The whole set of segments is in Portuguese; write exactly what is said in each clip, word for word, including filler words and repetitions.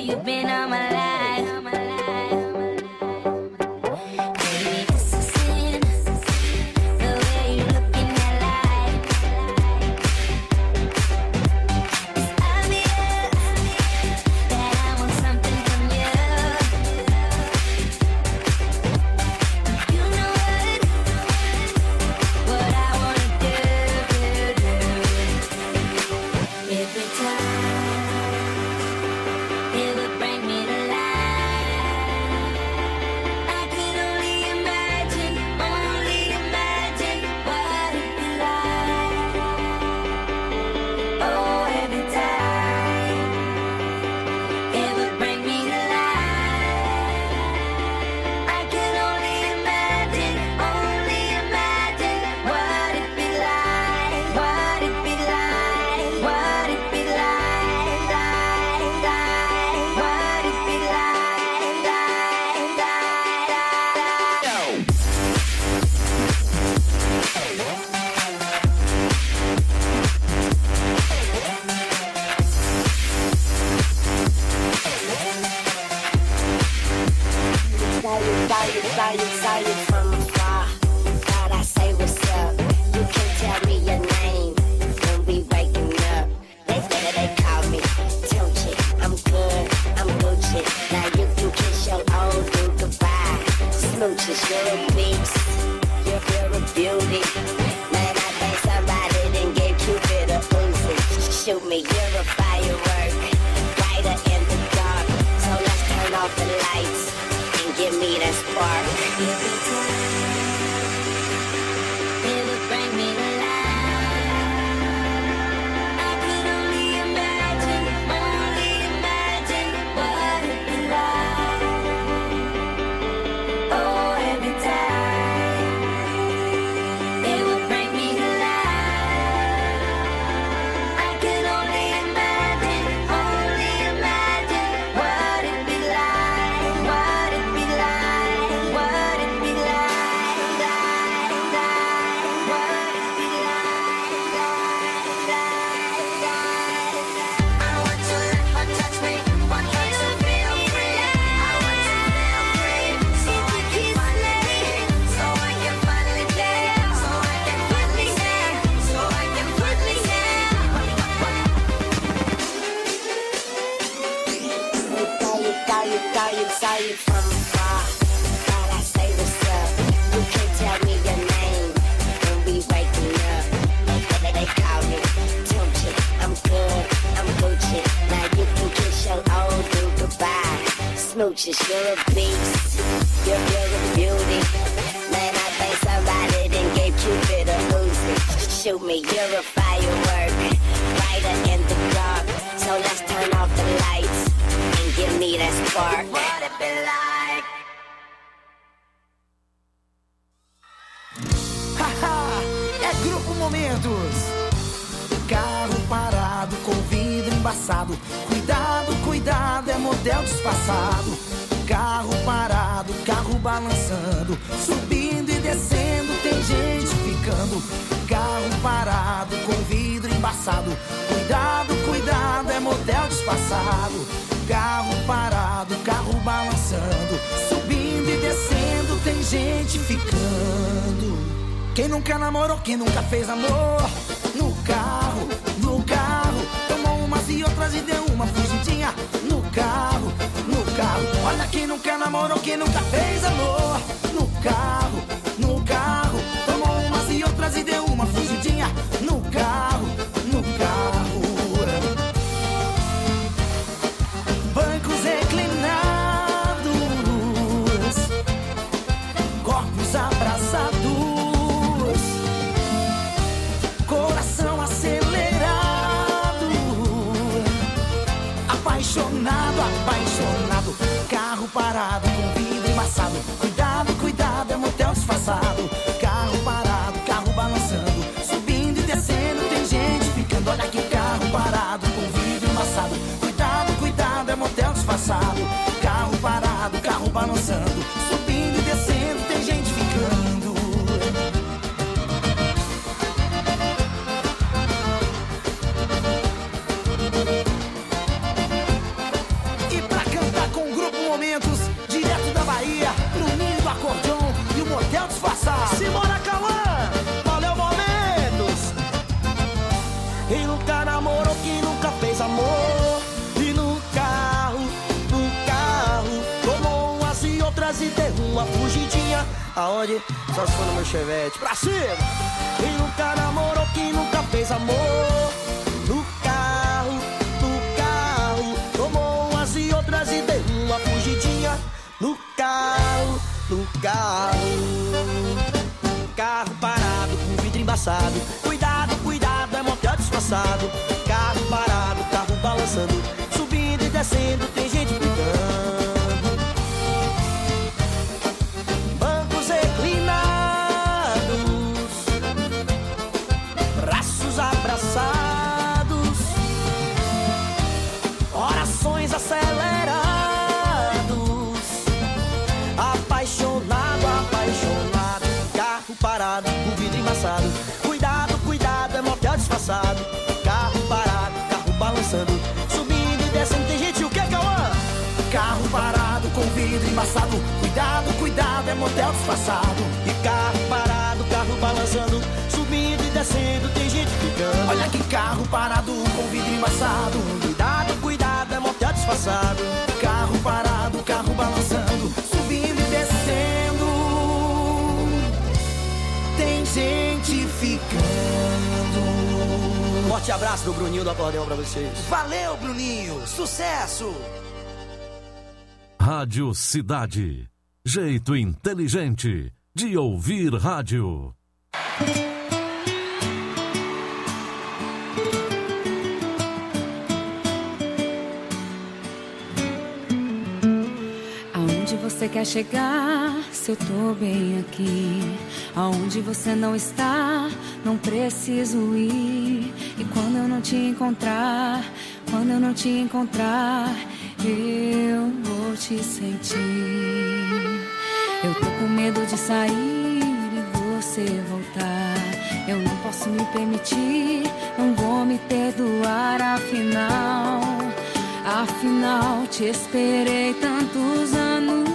you've been all my life. All my life. Smooches, you're a beast, you're, you're a beauty. Man, I think somebody done gave Cupid a Uzi. Shoot me, you're a firework, brighter in the dark. So let's turn off the lights and give me that spark. What it be like? Haha, é Grupo Momentos. Carro parado com vidro embaçado. Cuidado, cuidado, é modelo disfarçado. Carro parado, carro balançando, subindo e descendo, tem gente ficando. Carro parado com vidro embaçado. Cuidado, cuidado, é modelo disfarçado. Carro parado, carro balançando, subindo e descendo, tem gente ficando. Quem nunca namorou, quem nunca fez amor? No carro, no carro, tomou umas e outras e deu uma fugidinha. No carro, no carro, olha quem nunca namorou, quem nunca fez amor. No carro, no carro, tomou umas e outras e deu uma fugidinha. No carro, no carro. Bancos reclinados, corpos abraçados, coração acelerado, apaixonado, apaixonado. Carro parado com vidro embaçado. Cuidado, cuidado, é motel disfarçado. Carro parado, carro balançando, subindo e descendo, tem gente ficando. Olha que carro parado com vidro embaçado. Cuidado, cuidado, é motel disfarçado. Carro parado, carro balançando, subindo e descendo, tem gente ficando. E pra uma fugidinha. Aonde? Só se for no meu chevette. Pra cima! Quem nunca namorou, quem nunca fez amor? No carro, no carro. Tomou umas e outras e deu uma fugidinha. No carro, no carro. Carro parado, com vidro embaçado. Cuidado, cuidado, é motel disfarçado. Carro parado, carro balançando. Subindo e descendo, tem gente brigando. Bancos reclinados, braços abraçados, orações acelerados. Apaixonado, apaixonado. Carro parado, com vidro embaçado. Cuidado, cuidado, é motel disfarçado. Carro parado, carro balançando. Subindo e descendo, tem gente, o que, Cauã? Carro parado, com vidro embaçado. Cuidado, cuidado, é motel disfarçado. E carro parado, carro balançando. Subindo e descendo, tem gente ficando. Olha que carro parado, com vidro embaçado. Cuidado, cuidado, é motel disfarçado. Carro parado, carro balançando. Subindo e descendo, tem gente ficando. Forte abraço do Bruninho do Acordeão pra vocês. Valeu, Bruninho, sucesso! Rádio Cidade. Jeito inteligente de ouvir rádio. Aonde você quer chegar, se eu tô bem aqui? Aonde você não está, não preciso ir. E quando eu não te encontrar, quando eu não te encontrar, eu vou te sentir. Eu tô com medo de sair e você voltar. Eu não posso me permitir, não vou me perdoar. Afinal, afinal te esperei tantos anos.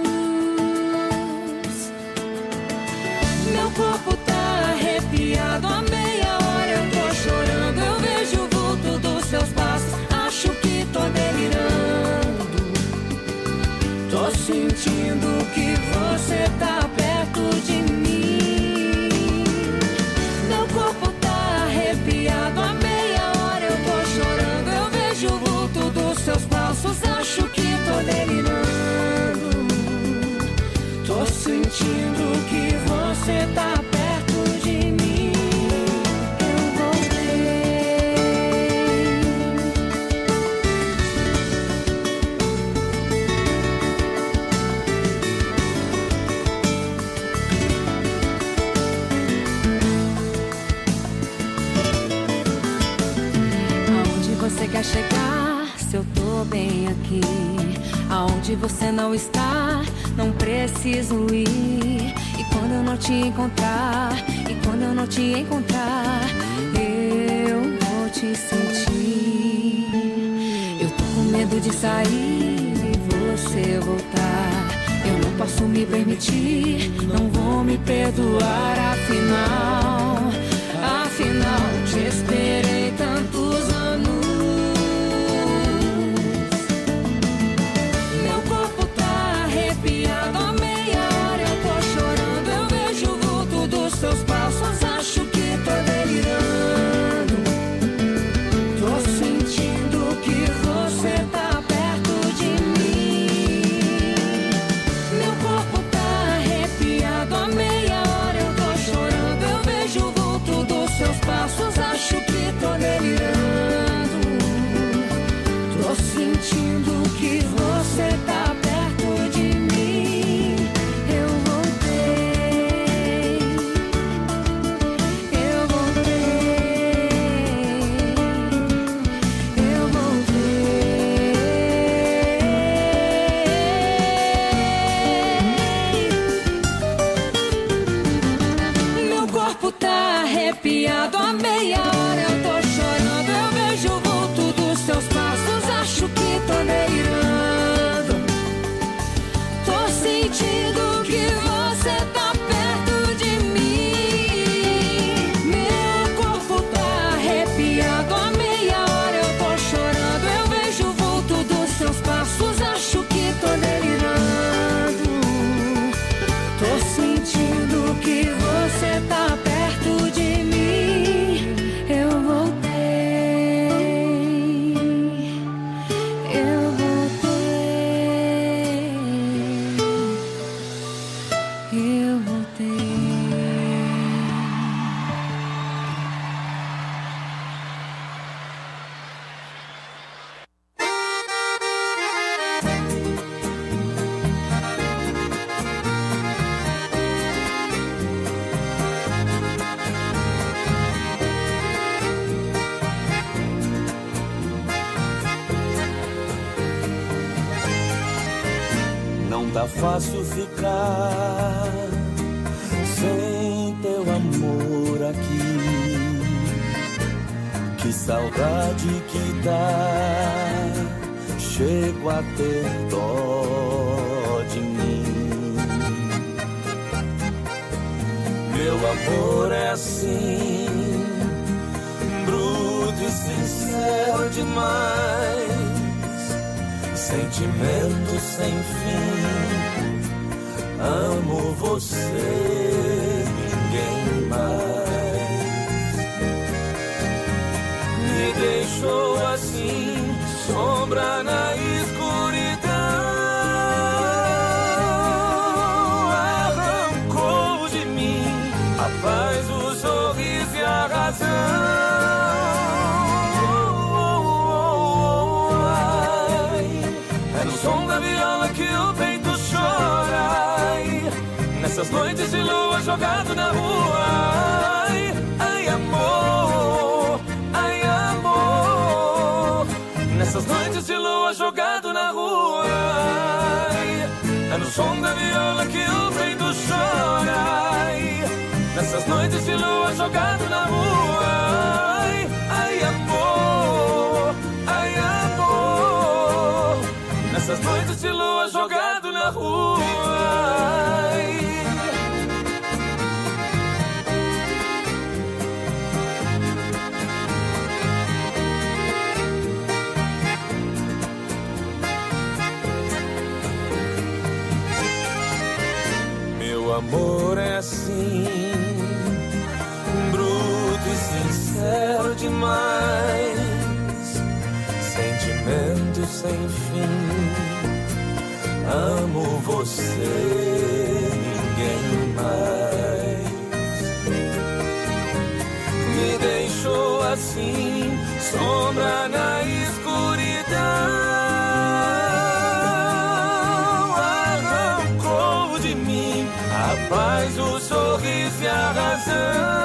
Meu corpo tá arrepiado, a meia hora eu tô chorando. Eu vejo o vulto dos seus passos, acho que tô delirando. Tô sentindo que você tá perto de mim. Meu corpo tá arrepiado, a meia hora eu tô chorando. Eu vejo o vulto dos seus passos, acho que tô delirando. Tô sentindo que você tá perto de mim. Eu voltei. Aonde você quer chegar, se eu tô bem aqui? Aonde você não está, não preciso ir. E quando eu não te encontrar, e quando eu não te encontrar, eu vou te sentir. Eu tô com medo de sair e você voltar. Eu não posso me permitir, não vou me perdoar. Afinal, afinal te esperei tantos anos. Seus passos, acho que tô delirando. Tô sentindo que você tá perto de mim. Meu corpo tá arrepiado, a meia hora eu tô chorando. Eu vejo o vulto dos seus passos, acho que tô delirando. Tô sentindo que você tá perto de mim. Eu voltei. Arrepiado, a meia hora eu tô chorando. Eu vejo o vulto dos seus passos, acho que tô delirando. tá fácil ficar sem teu amor aqui. Que saudade que dá, chego a ter dó de mim. Meu amor é assim, bruto e sincero demais, sentimento sem fim. Amo você, ninguém mais. Me deixou assim, sombra na escuridão. Arrancou de mim a paz, o sorriso e a razão. É no som da viola que o peito chora. Nessas noites de lua jogado na rua. Ai, ai amor, ai amor. Nessas noites de lua jogado na rua. Ai, é no som da viola que o peito chora. Ai, nessas noites de lua jogado na rua. Ai, ai amor, ai amor. Nessas noites de lua jogado na rua. Ai, meu amor é assim, bruto e sincero demais, sentimento sem fim. Amo você, ninguém mais. Me deixou assim, sombra na escuridão. Arrancou de mim a paz, o sorriso e a razão.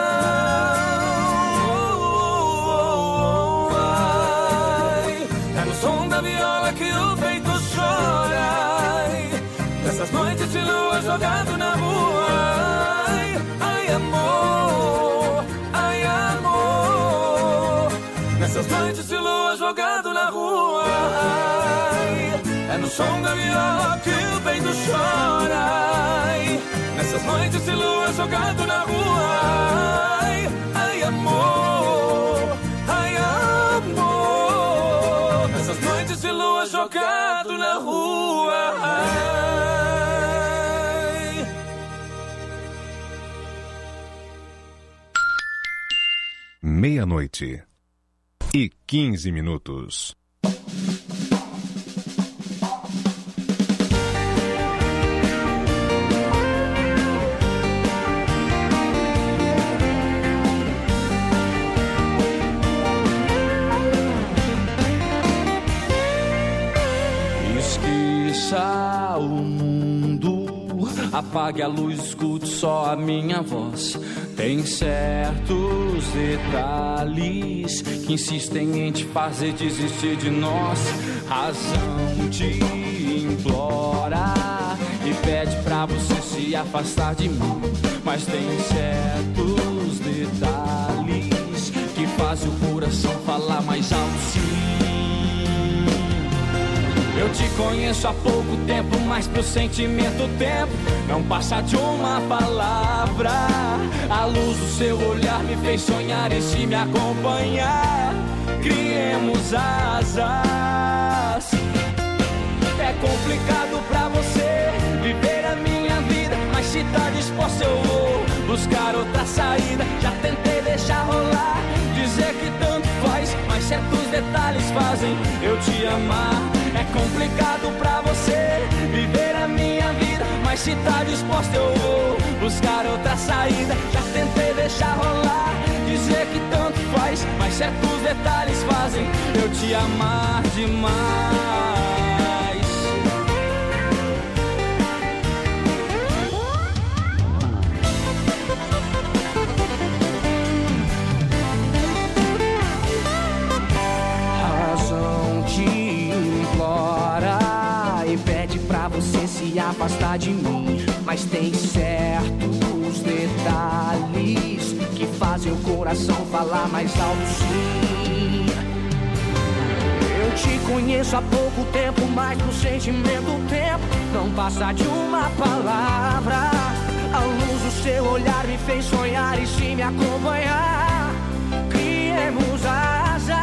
Ai, é no som da viola que o peito chora. Nessas noites de lua jogado na rua. Ai, ai amor, ai amor. Nessas noites de lua jogado na rua. Ai, é no som da viola que o peito chora. Ai, nessas noites de lua jogado na rua. Ai, ai amor, ai amor. Nessas noites de lua jogado na rua. Ai. Meia-noite e quinze minutos. Esqueça o mundo, apague a luz, escute só a minha voz. Tem certos detalhes que insistem em te fazer desistir de nós. Razão te implora e pede pra você se afastar de mim. Mas tem certos detalhes que fazem o coração falar mais alto, sim. Eu te conheço há pouco tempo, mas pro sentimento o tempo não passa de uma palavra. A luz do seu olhar me fez sonhar e se me acompanhar, criemos asas. É complicado pra você viver a minha vida, mas se tá disposto eu vou buscar outra saída. Já tentei deixar rolar, dizer que tanto faz, mas certos detalhes fazem eu te amar. É complicado pra você viver a minha vida, mas se tá disposto eu vou buscar outra saída. Já tentei deixar rolar, dizer que tanto faz, mas certos detalhes fazem eu te amar demais. você se afastar de mim, mas tem certos detalhes que fazem o coração falar mais alto, sim. Eu te conheço há pouco tempo, mas pro sentimento o tempo não passa de uma palavra. A luz do seu olhar me fez sonhar e se me acompanhar, criemos asas.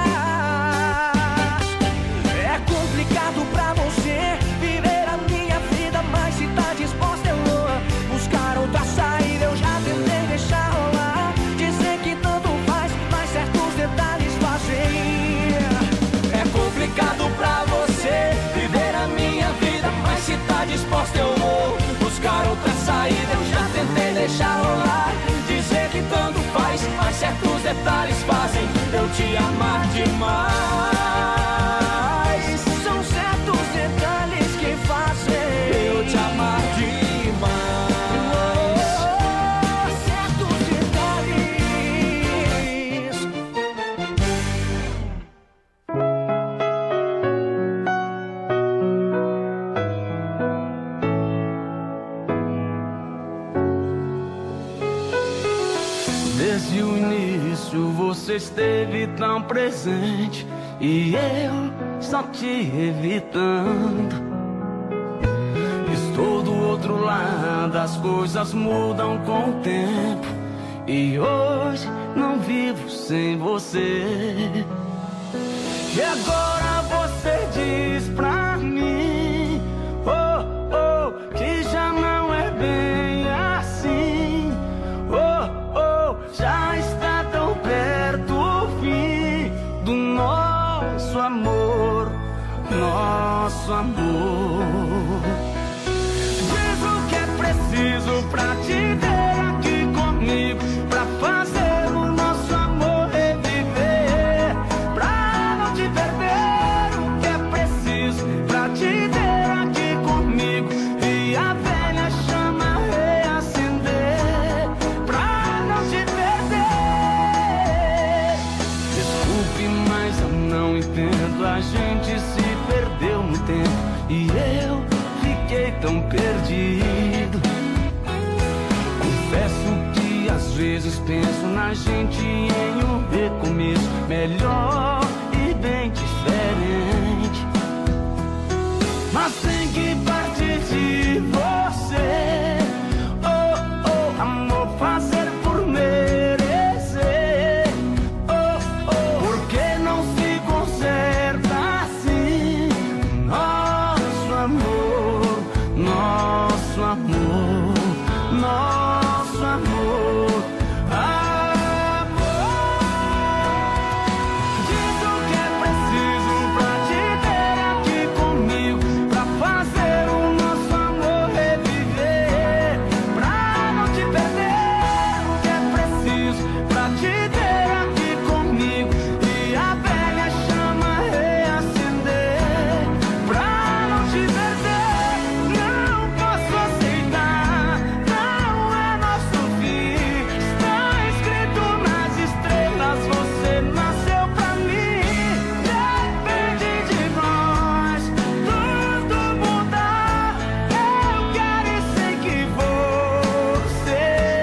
É complicado pra você viver a minha vida, mas se tá disposta eu vou buscar outra saída. Eu já tentei deixar rolar, dizer que tanto faz, mas certos detalhes fazem. É complicado pra você viver a minha vida, mas se tá disposta eu vou buscar outra saída. Eu já tentei deixar rolar, dizer que tanto faz, mas certos detalhes fazem eu te amar demais. São certos detalhes que fazem eu te amar demais. Oh, certos detalhes. Desde o início você esteve tão presente e eu só te evitando. Estou do outro lado, as coisas mudam com o tempo e hoje não vivo sem você. E agora você diz pra mim, oh, oh, que já não é bem assim. Oh, oh, já está tão perto o fim do nosso amor, nosso amor. Diz o que é preciso pra te ter aqui comigo, pra fazer o nosso amor reviver, pra não te perder. O que é preciso pra te ter aqui comigo e a velha chama reacender, pra não te perder. Desculpe, mas eu não entendo, a gente se perdeu no tempo e eu fiquei tão perdido. Confesso que às vezes penso na gente em um recomeço melhor e bem diferente, mas tem que partir de você. Oh, oh, amor, fazer por merecer. Oh, oh, porque não se conserta assim nosso amor, nosso amor, nosso amor, amor. Diz o que é preciso pra te ter aqui comigo, pra fazer o nosso amor reviver, pra não te perder. O que é preciso pra te ter aqui comigo e a velha chama reacender, pra não te perder. Não posso aceitar, não é nosso fim, está escrito nas estrelas, você nasceu pra mim. Depende de nós tudo mudar, eu quero e sei que você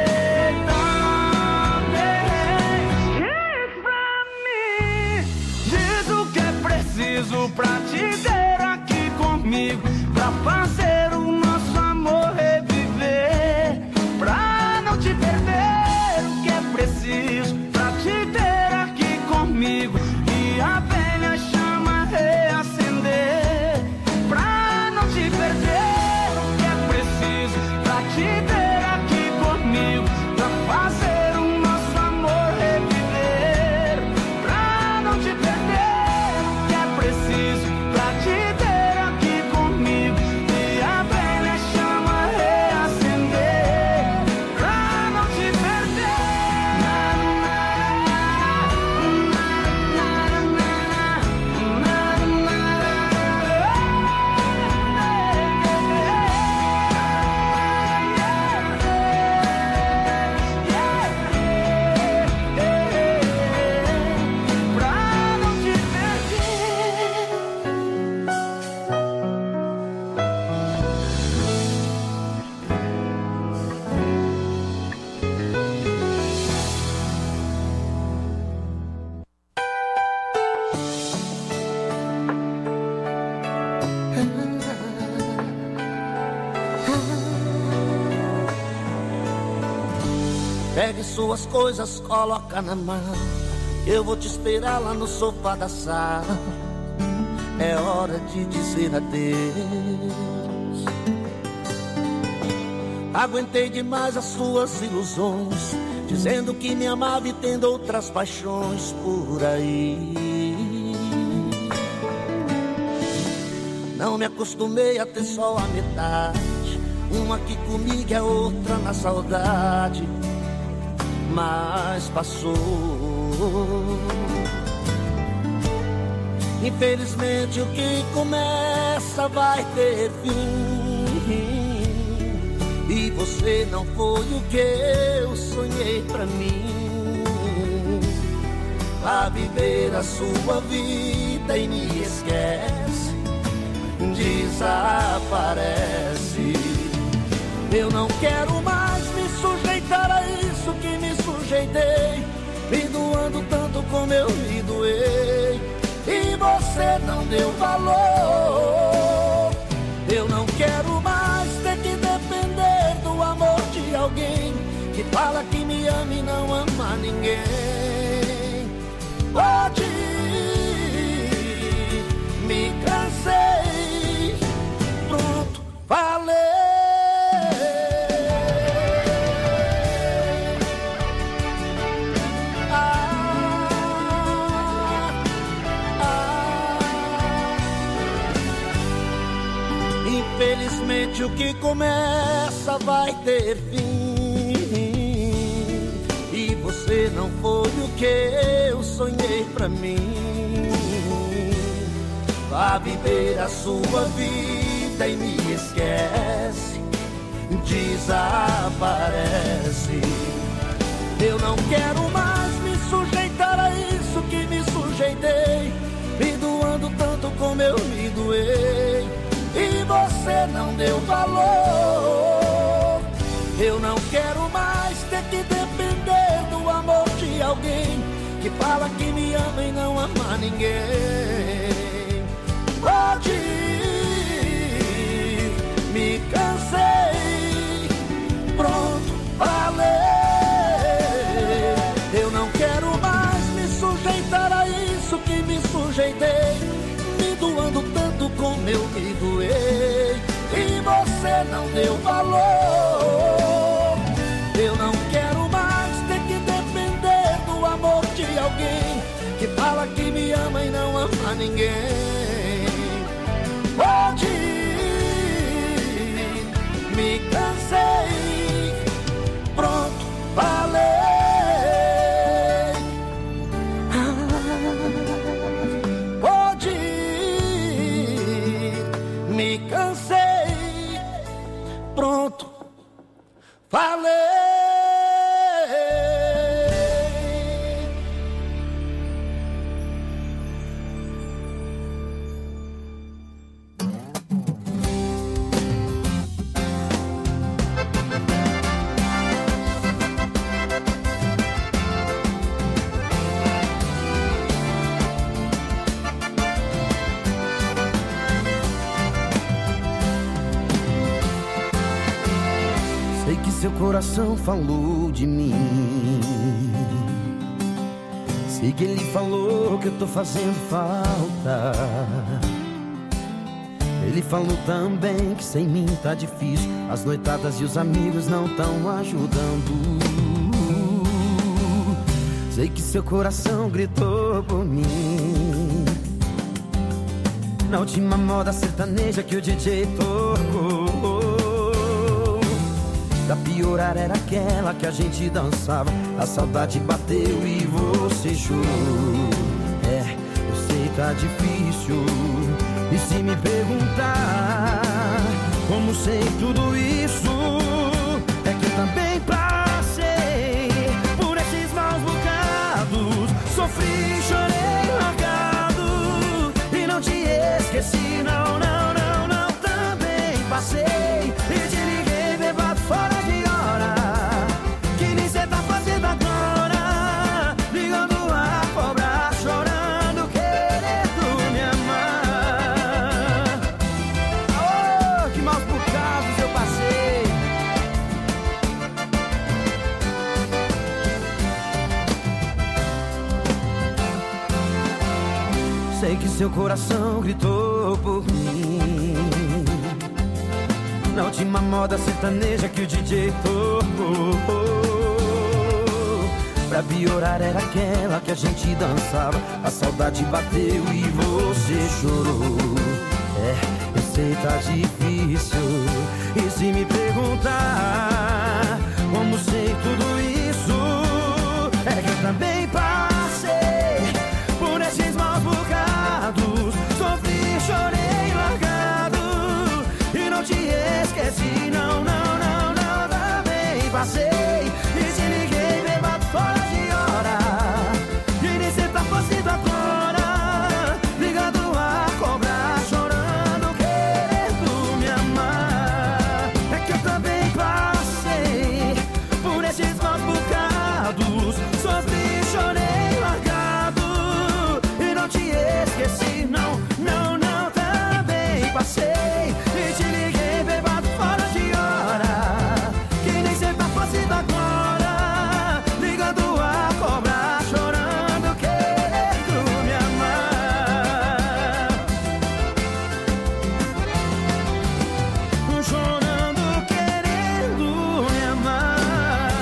também. Diz pra mim, diz o que é preciso pra te ter aqui comigo, pra fazer o nosso amor reviver, pra não te perder. O que é preciso pra te ter aqui comigo e a velha chama reacender, pra não te perder. O que é preciso pra te ter aqui comigo, pra fazer o nosso amor reviver, pra não te perder. O que é preciso pra te ter aqui comigo e a Pegue suas coisas, coloca na mão. Eu vou te esperar lá no sofá da sala. É hora de dizer adeus. Aguentei demais as suas ilusões, dizendo que me amava e tendo outras paixões por aí. Não me acostumei a ter só a metade, uma aqui comigo e a outra na saudade. Mas passou. Infelizmente o que começa vai ter fim. E você não foi o que eu sonhei pra mim. Vá viver a sua vida e me esquece, desaparece. Eu não quero mais me sujeitar a isso que me sujeitei, me doando tanto como eu me doei, e você não deu valor. Eu não quero mais ter que depender do amor de alguém que fala que me ama e não ama ninguém. Pode ir, me cansei, pronto, falei. Infelizmente o que começa vai ter fim, e você não foi o que eu sonhei pra mim. Vá viver a sua vida e me esquece, desaparece. Eu não quero mais me sujeitar a isso que me sujeitei, me doando tanto como eu me doei, e você não deu valor. Eu não quero mais ter que depender do amor de alguém que fala que me ama e não ama ninguém. Pode ir, me cansei, pronto, falei. Eu não quero mais me sujeitar a isso que me sujeitei, me doando tanto como eu me doei, e você não deu valor. Eu não quero mais ter que depender do amor de alguém que fala que me ama e não ama ninguém. Pode ir, me cansei, pronto, falei. Pode ir, me cansei, pronto, falei. Sei que seu coração falou de mim, sei que ele falou que eu tô fazendo falta. Ele falou também que sem mim tá difícil, as noitadas e os amigos não tão ajudando. Sei que seu coração gritou por mim na última moda sertaneja que o D J tocou. Da piorar era aquela que a gente dançava, a saudade bateu e você chorou. É, eu sei tá difícil, e se me perguntar como sei tudo isso, é que eu também passei por esses maus bocados. Sofri, chorei, largado, e não te esqueci, não, não, não, não. Também passei e te liguei bebado fora de hora, que nem cê tá fazendo agora, ligando a cobrar, chorando, querendo me amar. Sei que seu coração gritou por mim na última moda sertaneja que o D J tocou. Pra piorar era aquela que a gente dançava. A saudade bateu e você chorou. É, eu sei tá difícil. E se me perguntar como sei tudo isso, é que eu também passei por esses maus bocados. Sofri, chorei, largado e não te esqueci. Não, não, não, não, também passei e te liguei bêbado fora de hora. E nem cê tá fazendo agora, ligado a cobrar, chorando, querendo me amar. É que eu também passei por esses maus bocados. Sofri, chorei, largado e não te esqueci. Não, não, não, também passei e te liguei bêbado fora de hora. Que nem cê tá fazendo agora, ligando a cobrar, chorando, querendo me amar. Chorando, querendo me amar.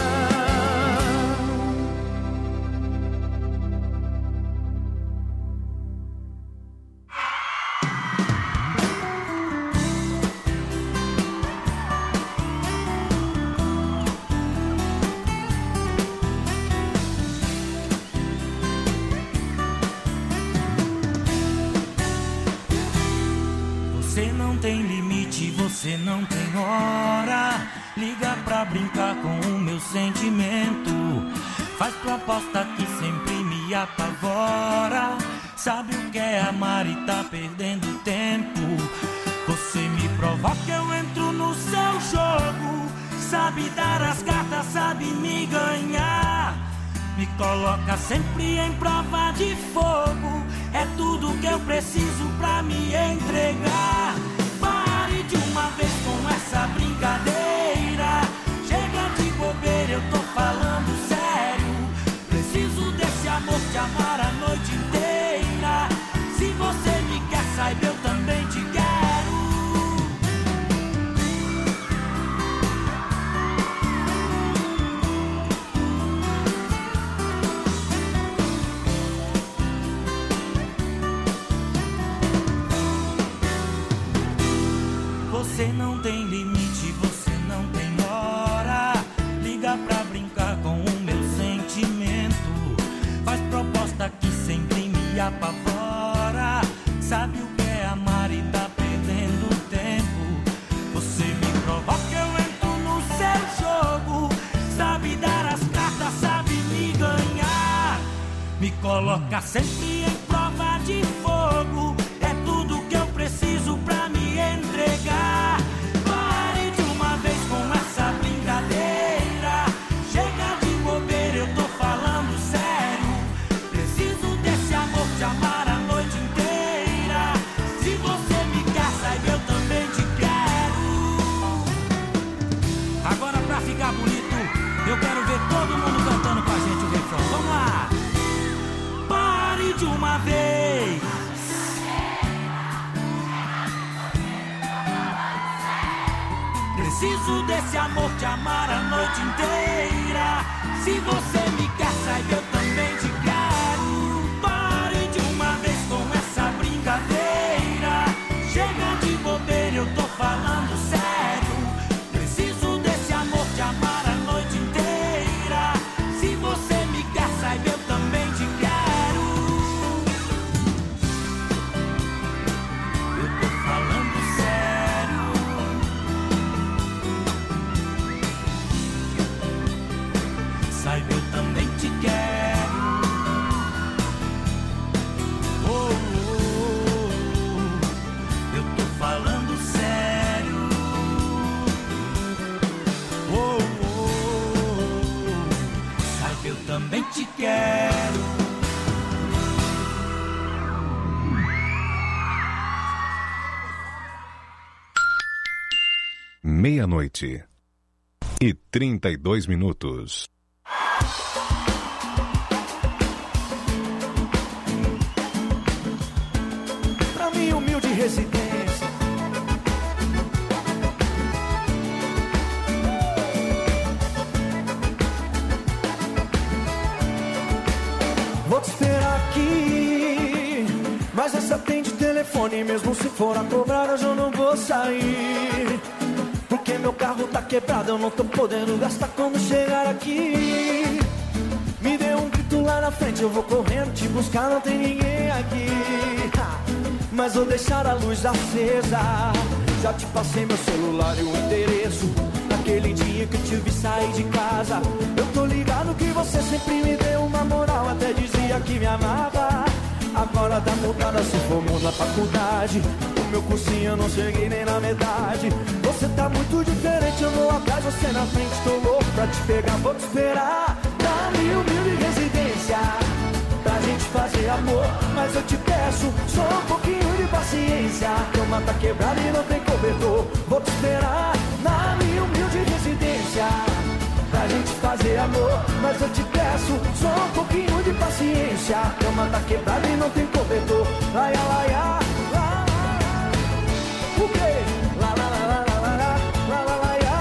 Você não tem limite, você não tem hora. Liga pra brincar com o meu sentimento. Faz proposta que sempre me apavora. Sabe o que é amar e tá perdendo tempo. Você me provoca, eu entro no seu jogo. Sabe dar as cartas, sabe me ganhar. Me coloca sempre em prova de fogo. É tudo que eu preciso pra me entregar. Pare de uma vez com essa brincadeira. Chega de bobeira, eu tô falando sério. Preciso desse amor, te amar a noite inteira. Se você me quer, saiba, eu também te quero. Você não tem limite, você não tem hora. Liga pra brincar com o meu sentimento. Faz proposta que sempre me apavora. Sabe o que é amar e tá perdendo tempo. Você me provoca, eu entro no seu jogo. Sabe dar as cartas, sabe me ganhar. Me coloca sempre em prova de fogo. É tudo que eu preciso pra me entregar. Pare de uma vez com essa brincadeira. Chega de bobeira, eu tô falando sério. Preciso desse amor, te amar a noite inteira. Se você me quer, saiba, eu também te quero. Agora pra ficar bonito, eu quero ver todo mundo cantando com a gente o refrão. Vamos lá! Pare de uma vez. Preciso desse amor, te amar a noite inteira. Se você me quer, saiba, eu também te quero. Pare de uma vez com essa brincadeira. Chega de bobeira, eu tô falando sério. Preciso desse amor, te amar a noite inteira. Se você me quer, saiba, eu também te quero. Eu tô falando sério. Saiba, eu também te quero. Oh, oh, oh. Eu tô falando sério. Oh, oh, oh. Saiba, eu também te quero. Meia-noite e trinta e dois minutos. telefone, mesmo se for a cobrar, hoje eu não vou sair. Porque meu carro tá quebrado, eu não tô podendo gastar quando chegar aqui. Me dê um grito lá na frente, eu vou correndo te buscar, não tem ninguém aqui. Mas vou deixar a luz acesa. Já te passei meu celular e o endereço. Naquele dia que eu te vi sair de casa. Eu tô ligado que você sempre me deu uma moral, até dizia que me amava. Agora tá mudada, se formou na faculdade. O meu cursinho eu não cheguei nem na metade. Você tá muito diferente, eu vou atrás, você na frente. Tô louco pra te pegar, vou te esperar na minha humilde residência, pra gente fazer amor, mas eu te peço só um pouquinho de paciência. A cama tá quebrada e não tem cobertor. Vou te esperar na minha humilde residência, pra gente fazer amor, mas eu te peço só um pouquinho de paciência. A cama tá quebrada e não tem cobertor. Laia, laia, lá, lá. O quê? Lá, lá, lá, lá, lá, lá, lá, lá, laia.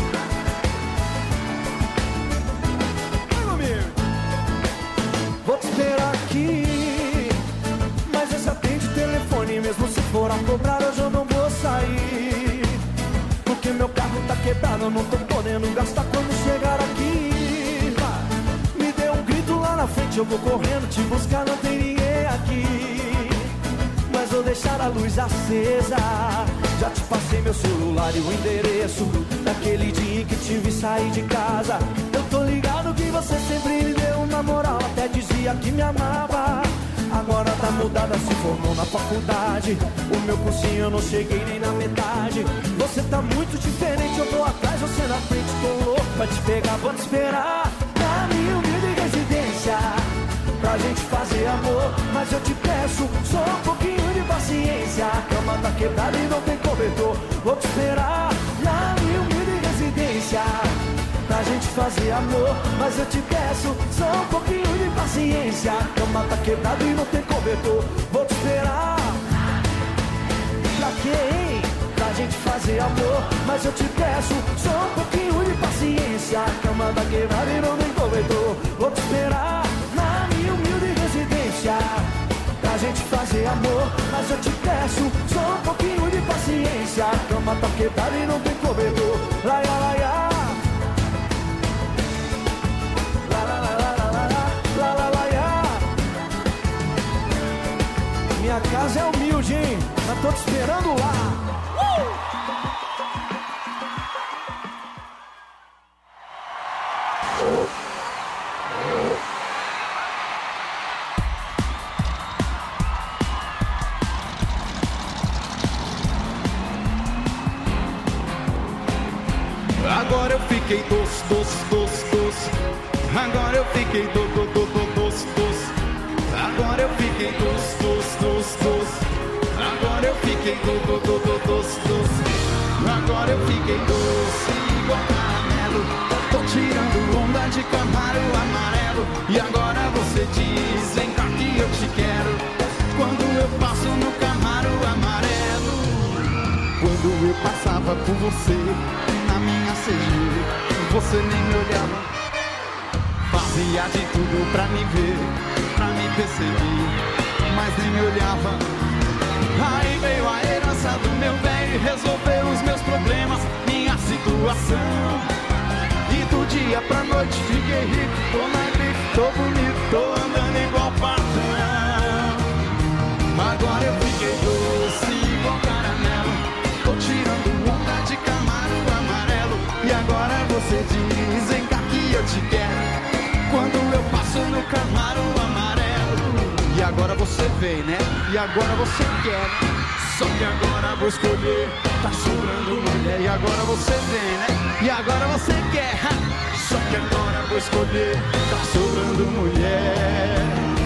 Vai comigo. Vou te esperar aqui, mas esse atende o telefone, mesmo se for a cobrar, hoje eu não vou sair. Porque meu carro tá quebrado, eu não tô podendo gastar quando chegar aqui. Me dê um grito lá na frente, eu vou correndo te buscar, não tem ninguém aqui. Mas vou deixar a luz acesa. Já te passei meu celular e o endereço. Naquele dia em que te vi sair de casa. Eu tô ligado que você sempre me deu uma moral, até dizia que me amava. Agora tá mudada, se formou na faculdade. O meu cursinho eu não cheguei nem na metade. Você tá muito diferente, eu tô atrás, você na frente. Tô louco pra te pegar, vou te esperar na minha humilde residência, pra gente fazer amor, mas eu te peço só um pouquinho de paciência. A cama tá quebrada e não tem cobertor. Vou te esperar na minha humilde residência, pra gente fazer amor, mas eu te peço só um pouquinho de paciência. A cama tá quebrada e não tem cobertor. Vou te esperar. Pra quê, hein? Pra gente fazer amor, mas eu te peço só um pouquinho de paciência. A cama tá quebrada e não tem cobertor. Vou te esperar na minha humilde residência, pra gente fazer amor, mas eu te peço só um pouquinho de paciência. A cama tá quebrada e não tem cobertor. Laia, laia. Minha casa é humilde, hein? Mas tô te esperando lá. Uh! Agora eu fiquei doce, doce, doce, doce. Agora eu fiquei do, do, do, do, doce, doce. Agora eu fiquei doce, doce, doce, doce. Agora eu fiquei do, do, do, do, doce, doce. Agora eu fiquei doce igual caramelo. Tô tirando onda de Camaro amarelo. E agora você diz, vem cá que eu te quero. Quando eu passo no Camaro amarelo. Quando eu passava por você na minha C G, você nem me olhava. Fazia de tudo pra me ver, pra me perceber, mas nem me olhava. Aí veio a herança do meu velho e resolveu os meus problemas, minha situação. E do dia pra noite fiquei rico, tô na grife, tô bonito, tô andando igual patrão. Agora eu fiquei doce igual caramelo, tô tirando onda de Camaro amarelo. E agora você diz, vem cá que eu te quero. Quando eu passo no Camaro amarelo. E agora você vem, né? E agora você quer. Só que agora vou escolher. Tá sobrando mulher. E agora você vem, né? E agora você quer. Só que agora vou escolher. Tá sobrando mulher.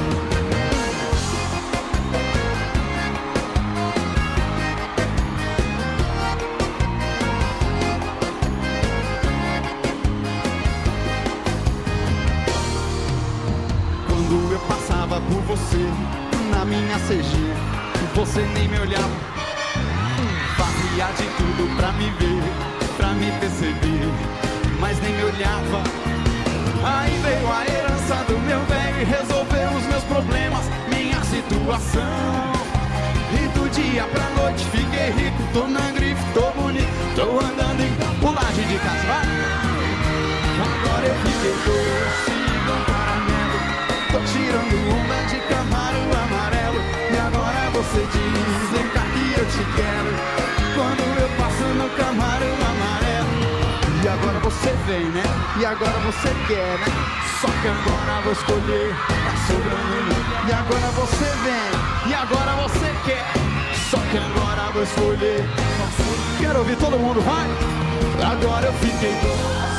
Quando eu passava por você na minha C G, você nem me olhava. Fazia de tudo pra me ver, pra me perceber, mas nem me olhava. Aí veio a herança do meu velho e resolveu os meus problemas, minha situação. E do dia pra noite, fiquei rico, tô na grife, tô bonito, tô andando em pulagem de casa, vai! Agora eu fiquei doce igual caramelo, tô tirando onda de Camaro amarelo. E agora você diz, vem cá que eu te quero, quando eu passo no Camaro amarelo. E agora você vem, né? E agora você quer, né? Só que agora vou escolher, tá sobrando. E agora você vem, e agora você quer. Só que agora vou escolher. Quero ouvir todo mundo, vai! Agora eu fiquei doce.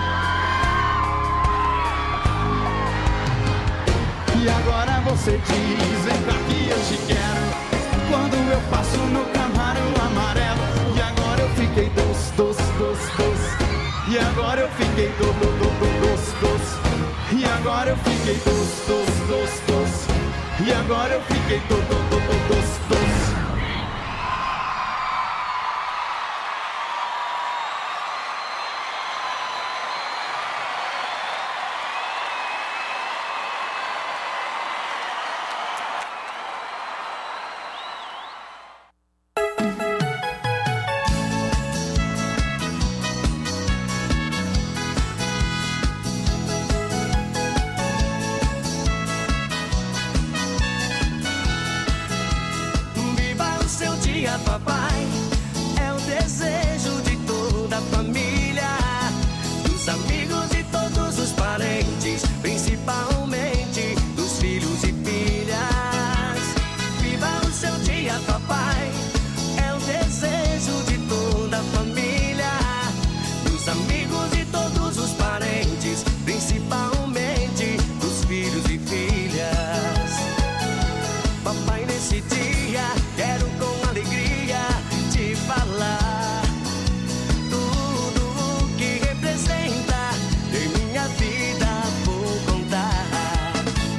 E agora você diz, vem cá que eu te quero, quando eu passo no Camaro amarelo. E agora eu fiquei doce, doce, doce, doce. E agora eu fiquei doce, doce, doce, doce. E agora eu fiquei doce, doce, doce, doce. E agora eu fiquei doce, doce, doce, doce. Papai, é o desejo de toda a família, dos amigos e todos os parentes, principalmente dos filhos e filhas. Viva o seu dia, papai, é o desejo de toda a família, dos amigos e todos os parentes, principalmente dos filhos e filhas. Papai, nesse dia quero com falar tudo o que representa em minha vida, vou contar.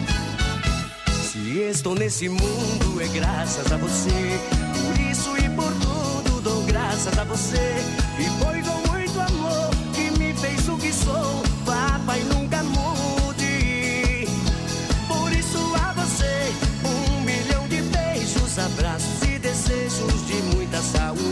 Se estou nesse mundo é graças a você, por isso e por tudo dou graças a você. E foi com muito amor que me fez o que sou, papai, nunca mude. Por isso a você um milhão de beijos, abraços e desejos de muita saúde.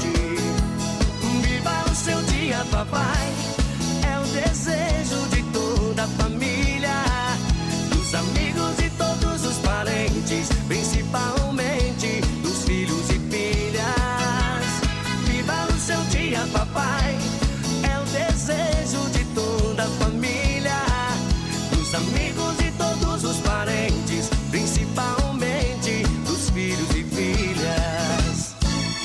Viva o seu dia, papai, é o desejo de toda a família, dos amigos e todos os parentes, principalmente dos filhos e filhas. Viva o seu dia, papai, é o desejo de toda a família, dos amigos e todos os parentes, principalmente dos filhos e filhas.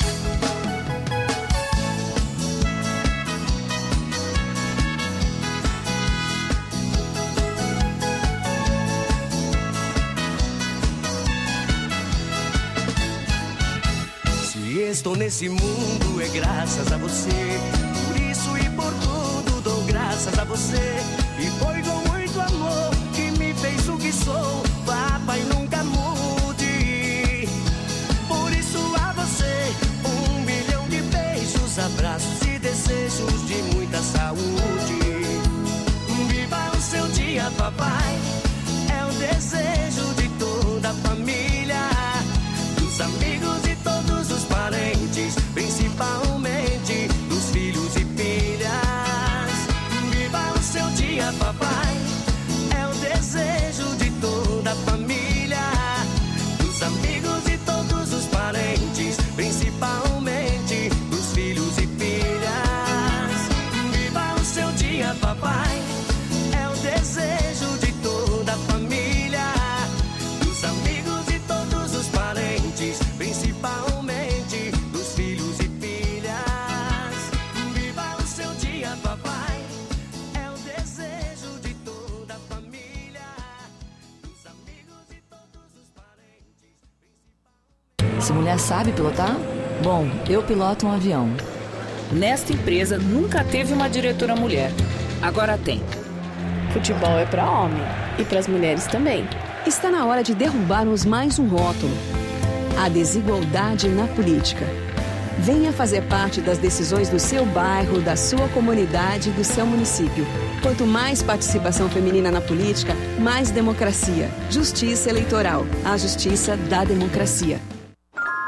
Se estou nesse mundo é graças a você, por isso e por tudo dou graças a você. E foi com muito amor que me fez o que sou, papai, nunca mude. Por isso a você um milhão de beijos, abraços e desejos de muita saúde. Viva o seu dia, papai, é o desejo de toda a família, dos amigos e todos os parentes, principalmente dos filhos e filhas. Viva o seu dia, papai, é o desejo de toda a família, dos amigos e todos os parentes, principalmente dos filhos e filhas. Viva o seu dia, papai, é o desejo de toda a família, dos amigos e todos os parentes, principalmente dos filhos e filhas. Viva o seu dia, papai, é o desejo de toda a família, dos amigos e todos os parentes, principalmente... Se mulher sabe pilotar? Bom, eu piloto um avião. Nesta empresa nunca teve uma diretora mulher. Agora tem. Futebol é para homem e para as mulheres também. Está na hora de derrubarmos mais um rótulo: a desigualdade na política. Venha fazer parte das decisões do seu bairro, da sua comunidade, do seu município. Quanto mais participação feminina na política, mais democracia. Justiça Eleitoral, a justiça da democracia.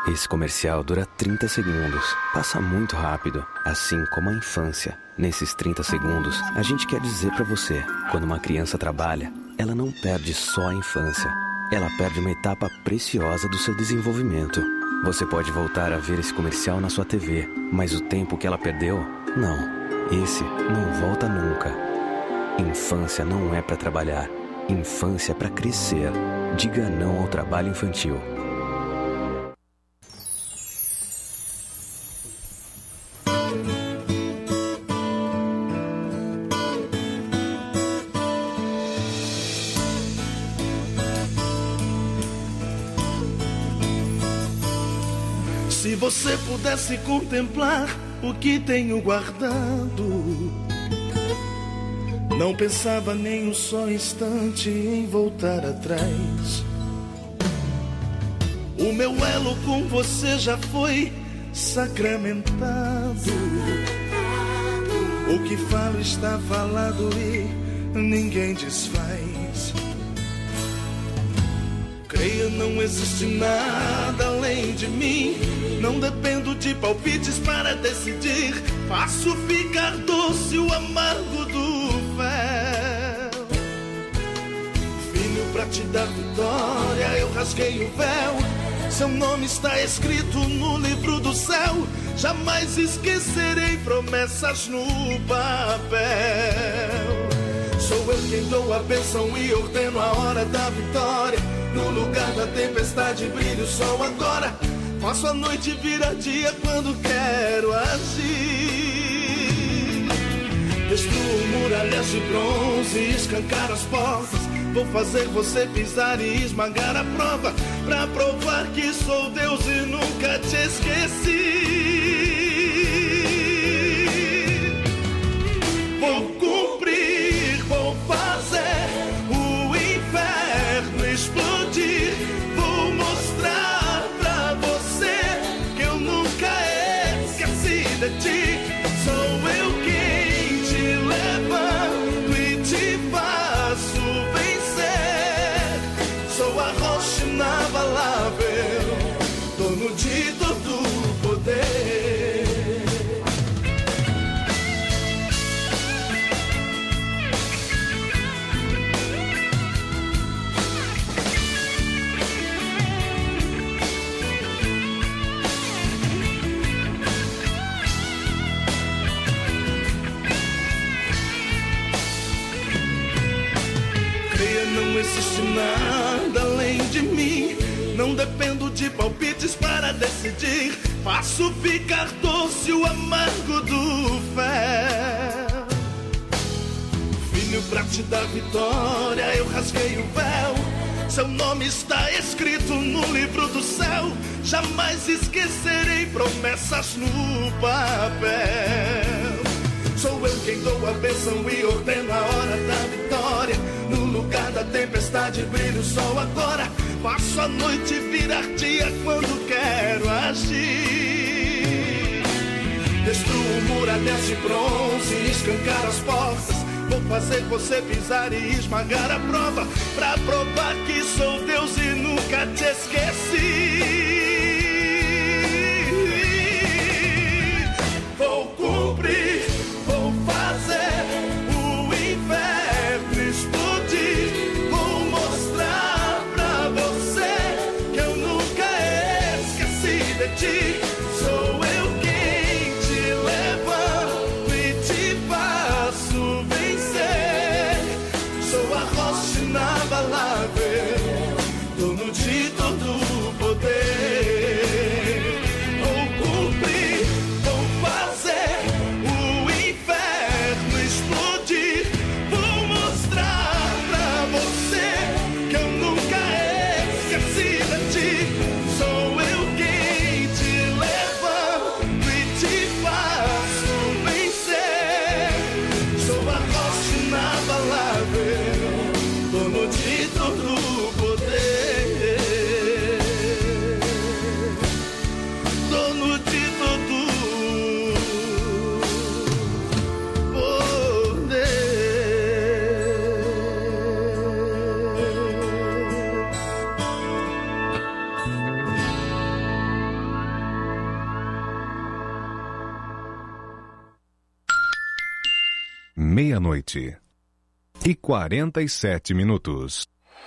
Esse comercial dura trinta segundos. Passa muito rápido, assim como a infância. Nesses trinta segundos, a gente quer dizer pra você: quando uma criança trabalha, ela não perde só a infância. Ela perde uma etapa preciosa do seu desenvolvimento. Você pode voltar a ver esse comercial na sua T V, mas o tempo que ela perdeu, não. Esse não volta nunca. Infância não é pra trabalhar. Infância é pra crescer. Diga não ao trabalho infantil. Se você pudesse contemplar o que tenho guardado, não pensava nem um só instante em voltar atrás. O meu elo com você já foi sacramentado. O que falo está falado e ninguém desfaz. Creia, não existe nada além de mim. Não dependo de palpites para decidir. Faço ficar doce o amargo do fel. Filho, pra te dar vitória, eu rasguei o véu. Seu nome está escrito no livro do céu. Jamais esquecerei promessas no papel. Sou eu quem dou a bênção e ordeno a hora da vitória. No lugar da tempestade brilha o sol agora. Faço a noite virar dia quando quero agir. Destruo muralhas de bronze e escancar as portas. Vou fazer você pisar e esmagar a prova, pra provar que sou Deus e nunca te esqueci. Vou cumprir, vou fazer o inferno explodir. Vou mostrar pra você que eu nunca esqueci de ti. Sou eu quem te levanto e te faço vencer. Sou a rocha inabalável, dono de todo o poder. Não existe nada além de mim. Não dependo de palpites para decidir. Faço ficar doce o amargo do fel. Filho, pra te dar vitória, eu rasguei o véu. Seu nome está escrito no livro do céu. Jamais esquecerei promessas no papel. Sou eu quem dou a bênção e ordeno a hora da vitória. No lugar da tempestade brilha o sol agora. Faço a noite virar dia quando quero agir. Destruo muralhas de bronze e escancar as portas. Vou fazer você pisar e esmagar a prova, pra provar que sou Deus e nunca te esqueci. Vou cumprir, vou fazer o inferno explodir. Vou mostrar pra você que eu nunca esqueci de ti. Sou eu quem te levanto e te faço vencer. Sou a rocha inabalável, dono de todo o poder. Meia-noite e quarenta e sete minutos.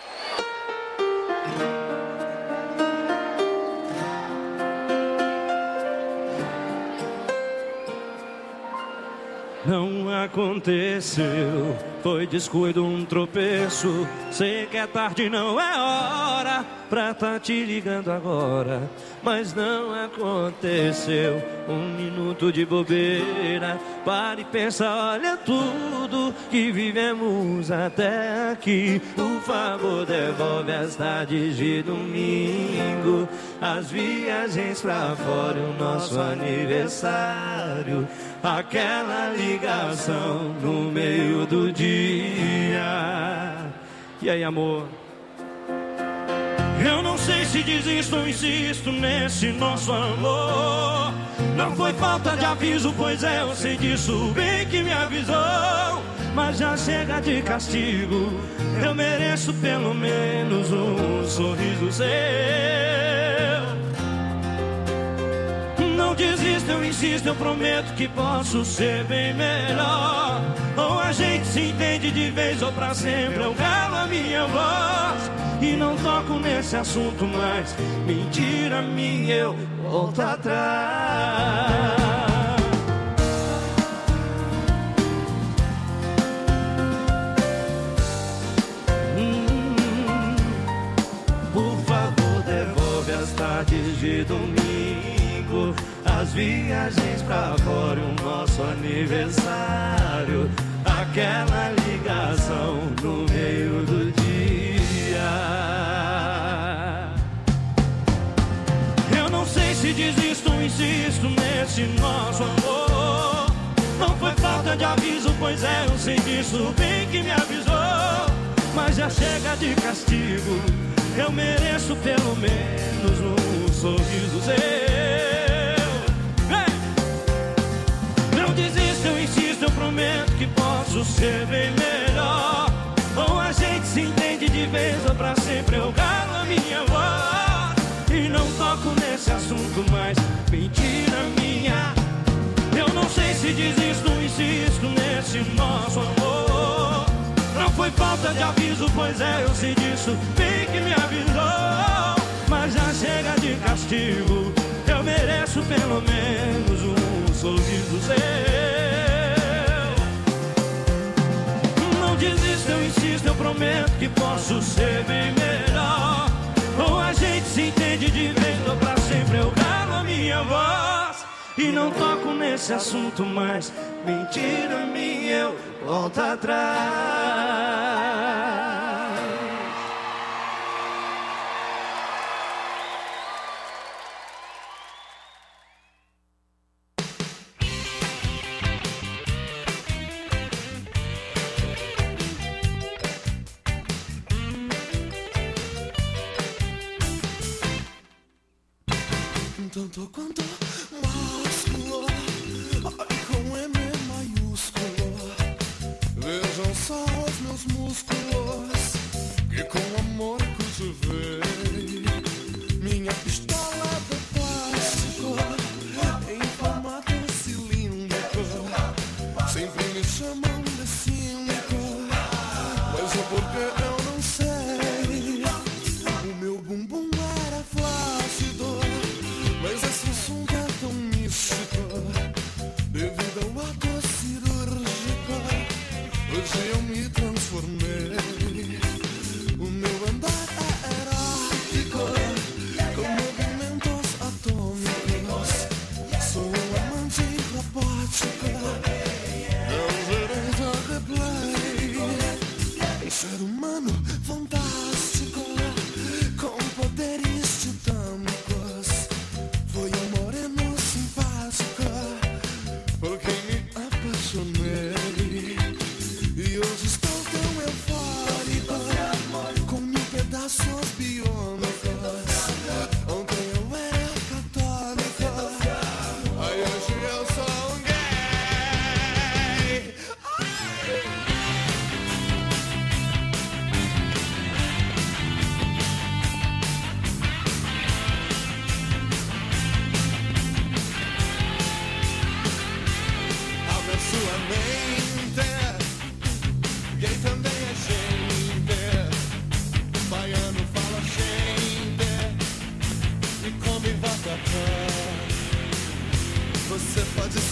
Não aconteceu, foi descuido, um tropeço. Sei que é tarde, não é hora pra tá te ligando agora. Mas não aconteceu, um minuto de bobeira. Para e pensa, olha tudo que vivemos até aqui. Por favor, devolve as tardes de domingo, as viagens pra fora, o nosso aniversário, aquela ligação no meio do dia. E aí, amor? Eu não sei se desisto ou insisto nesse nosso amor. Não foi falta de aviso, pois é, eu sei disso bem que me avisou. Mas já chega de castigo, eu mereço pelo menos um sorriso seu. Não desisto, eu insisto, eu prometo que posso ser bem melhor. Ou a gente se entende de vez ou pra sempre, eu calo a minha voz e não toco nesse assunto mais. Mentira minha, eu volto atrás. hum, Por favor, devolve as tardes de domingo, as viagens pra fora, o nosso aniversário, aquela ligação no meio do dia. Eu não sei se desisto ou insisto nesse nosso amor. Não foi falta de aviso, pois é, eu sei disso bem que me avisou. Mas já chega de castigo, eu mereço pelo menos um sorriso seu. Desisto, eu insisto, eu prometo que posso ser bem melhor. Ou a gente se entende de vez ou pra sempre, eu calo a minha voz e não toco nesse assunto mais. Mentira minha, eu não sei se desisto ou insisto nesse nosso amor. Não foi falta de aviso, pois é, eu sei disso bem que me avisou. Mas já chega de castigo, eu mereço pelo menos um sorriso seu. Não desisto, eu insisto, eu prometo que posso ser bem melhor. Ou a gente se entende de vez ou pra sempre, eu calo a minha voz e não toco nesse assunto mais. Mentira minha, eu volto atrás. Tanto quanto másculo, ai com M maiúsculo. Vejam só os meus músculos, que com amor cultivei. Minha pistola de plástico, em formato cilíndrico. Sempre me chamam de cínico, mas é porque eu não sei. O meu bumbum era flácido, mas esse assunto é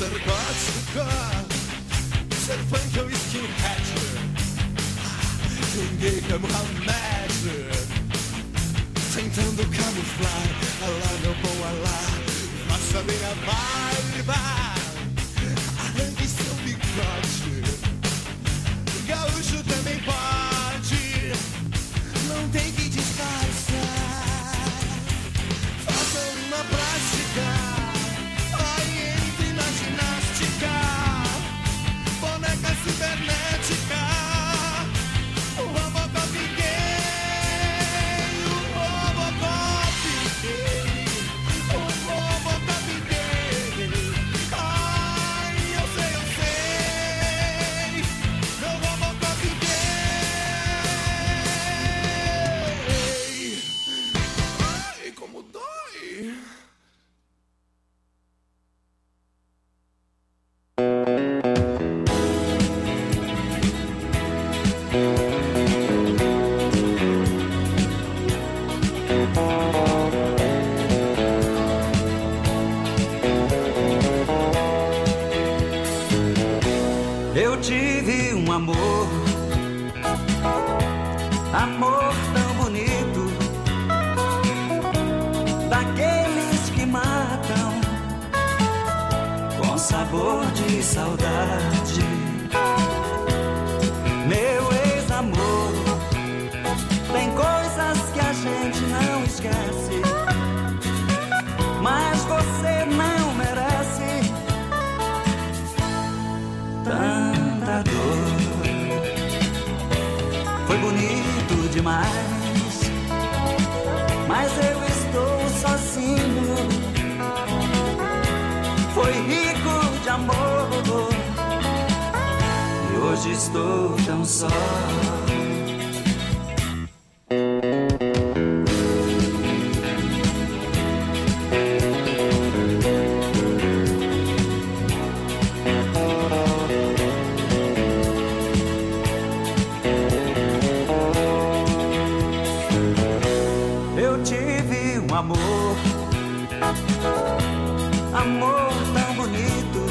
ser gótico, ser punk ou skinhead, ninguém quer Mohamed, tentando camuflar, alá meu bom alá, faça minha barba, arranque seu bigode, gaúcho também pode, não tem que disfarçar, faça uma prática, aí entre na ginástica, boneca cibernética, o Robocop gay, o Robocop gay, o Robocop gay, ai eu sei, eu sei, meu Robocop gay, ai como dói. Eu tive um amor, amor tão bonito, daqueles que matam com sabor de saudade. Meu ex-amor, tem coisas que a gente não esquece, mas você não merece tanta dor. Foi bonito demais, mas eu estou sozinho. Foi rico de amor e hoje estou tão só. Eu tive um amor, amor tão bonito,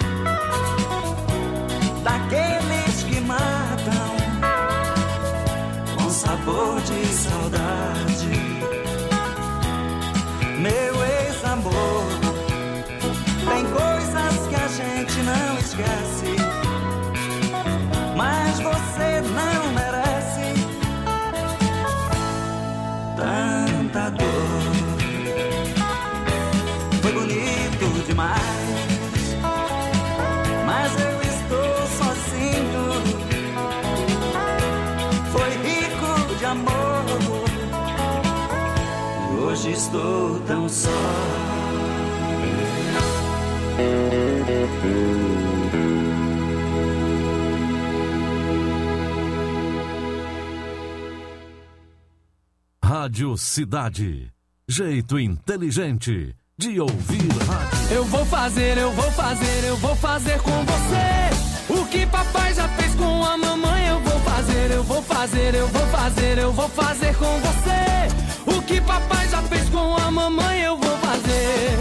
daqueles que matam com sabor de saudade. Meu ex-amor, tem coisas que a gente não esquece, mas você não merece tanta dor. Foi bonito demais, mas eu estou sozinho. Foi rico de amor e hoje estou tão só. Rádio Cidade. Jeito inteligente de ouvir rádio. Eu vou fazer, eu vou fazer, eu vou fazer com você o que papai já fez com a mamãe. Eu vou fazer, eu vou fazer, eu vou fazer, eu vou fazer com você o que papai já fez com a mamãe. Eu vou fazer.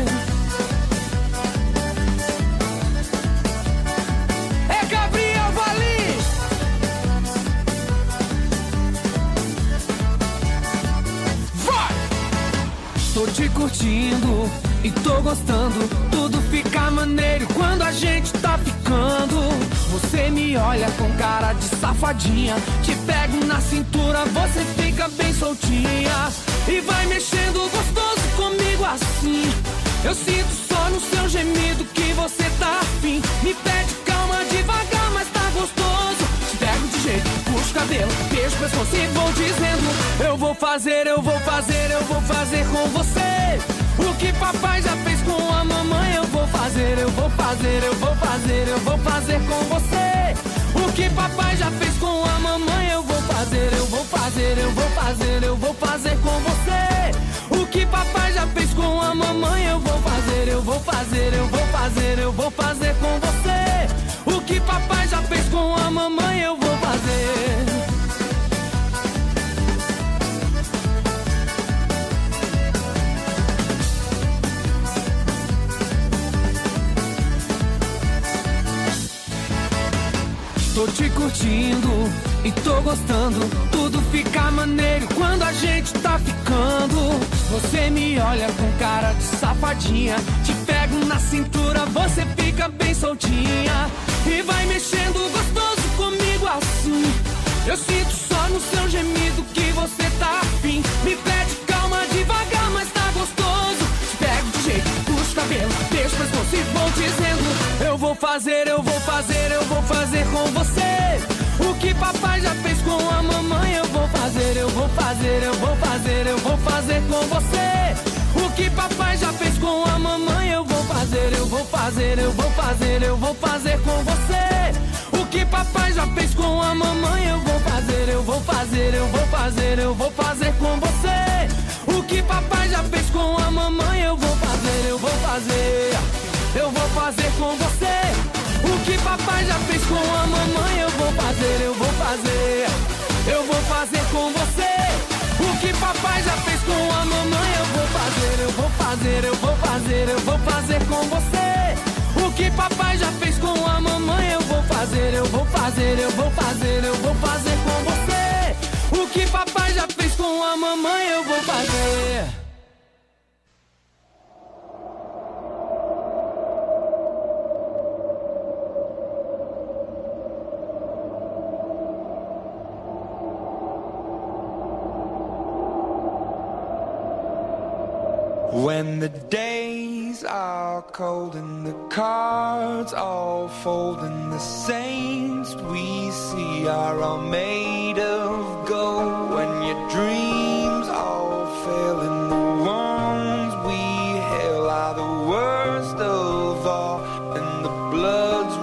É Gabriel Valim. Vai! Tô te curtindo e tô gostando, tudo fica maneiro quando a gente tá ficando. Você me olha com cara de safadinha, te pego na cintura, você fica bem soltinha e vai mexendo gostoso comigo assim. Eu sinto só no seu gemido que você tá afim. Me pede calma devagar, mas tá gostoso. Te pego de jeito, puxo o cabelo, beijo o pescoço e vou dizendo: eu vou fazer, eu vou fazer, eu vou fazer com você o que papai já fez com a mamãe. Eu vou fazer, eu vou fazer, eu vou fazer, eu vou fazer com você o que papai já fez com a mamãe. Eu vou fazer, eu vou fazer, eu vou fazer, eu vou fazer com você o que papai já fez com a mamãe. Eu vou fazer, eu vou fazer, eu vou fazer, eu vou fazer com você o que papai já fez com a mamãe. Eu vou fazer. Tô te curtindo e tô gostando. Tudo fica maneiro quando a gente tá ficando. Você me olha com cara de safadinha. Te pego na cintura, você fica bem soltinha. E vai mexendo gostoso comigo assim. Eu sinto só no seu gemido que você tá afim. Me pede calma devagar, mas tá gostoso. Te pego de jeito, puxo o cabelo, deixo o pescoço e vou dizendo: eu vou fazer, eu vou fazer, eu vou fazer com você o que papai já fez com a mamãe. Eu vou fazer, eu vou fazer, eu vou fazer, eu vou fazer com você o que papai já fez com a mamãe. Eu vou fazer, eu vou fazer, eu vou fazer, eu vou fazer com você o que papai já fez com a mamãe. Eu vou fazer, eu vou fazer, eu vou fazer, eu vou fazer com você o que papai já fez com a mamãe. Eu vou fazer, eu vou fazer, eu vou fazer com você o que papai já fez com a mamãe. Eu vou fazer, eu vou fazer, eu vou fazer com você o que papai já fez com a mamãe. Eu vou fazer, eu vou fazer, eu vou fazer, eu vou fazer com você o que papai já fez com a mamãe. Eu vou fazer, eu vou fazer, eu vou fazer, eu vou fazer com você o que papai já fez com a mamãe. Eu vou fazer. When the days are cold and the cards all fold and the saints we see are all made